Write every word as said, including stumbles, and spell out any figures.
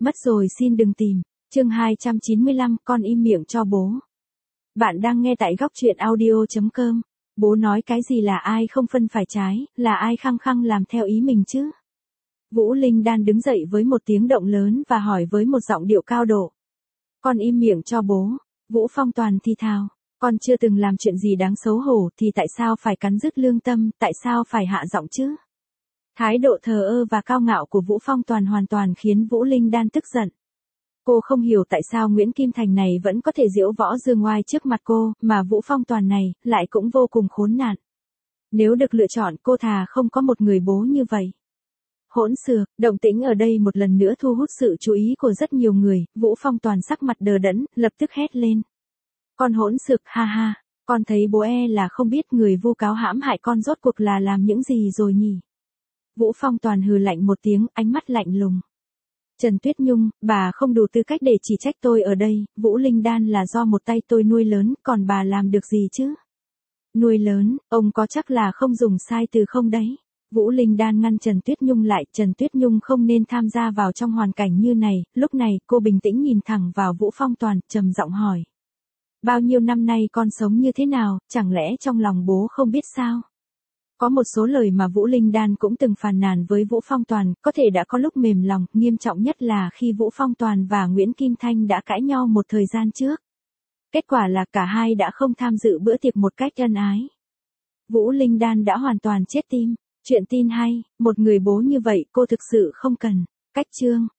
Mất rồi xin đừng tìm. Chương hai trăm chín mươi lăm, con im miệng cho bố. Bạn đang nghe tại góc truyện audio chấm com. Bố nói cái gì là ai không phân phải trái, là ai khăng khăng làm theo ý mình chứ? Vũ Linh Đan đứng dậy với một tiếng động lớn và hỏi với một giọng điệu cao độ. Con im miệng cho bố. Vũ Phong Toàn thì thào. Con chưa từng làm chuyện gì đáng xấu hổ thì tại sao phải cắn rứt lương tâm, tại sao phải hạ giọng chứ? Thái độ thờ ơ và cao ngạo của Vũ Phong Toàn hoàn toàn khiến Vũ Linh Đan tức giận. Cô không hiểu tại sao Nguyễn Kim Thành này vẫn có thể diễu võ dương oai trước mặt cô, mà Vũ Phong Toàn này lại cũng vô cùng khốn nạn. Nếu được lựa chọn cô thà không có một người bố như vậy. Hỗn xược, động tĩnh ở đây một lần nữa thu hút sự chú ý của rất nhiều người, Vũ Phong Toàn sắc mặt đờ đẫn, lập tức hét lên. Con hỗn xược, ha ha, con thấy bố e là không biết người vu cáo hãm hại con rốt cuộc là làm những gì rồi nhỉ? Vũ Phong Toàn hừ lạnh một tiếng, ánh mắt lạnh lùng. Trần Tuyết Nhung, bà không đủ tư cách để chỉ trách tôi ở đây, Vũ Linh Đan là do một tay tôi nuôi lớn, còn bà làm được gì chứ? Nuôi lớn, ông có chắc là không dùng sai từ không đấy? Vũ Linh Đan ngăn Trần Tuyết Nhung lại, Trần Tuyết Nhung không nên tham gia vào trong hoàn cảnh như này, lúc này cô bình tĩnh nhìn thẳng vào Vũ Phong Toàn, trầm giọng hỏi. Bao nhiêu năm nay con sống như thế nào, chẳng lẽ trong lòng bố không biết sao? Có một số lời mà Vũ Linh Đan cũng từng phàn nàn với Vũ Phong Toàn, có thể đã có lúc mềm lòng, nghiêm trọng nhất là khi Vũ Phong Toàn và Nguyễn Kim Thanh đã cãi nhau một thời gian trước. Kết quả là cả hai đã không tham dự bữa tiệc một cách ân ái. Vũ Linh Đan đã hoàn toàn chết tim. Chuyện tin hay, một người bố như vậy cô thực sự không cần. Cách chương,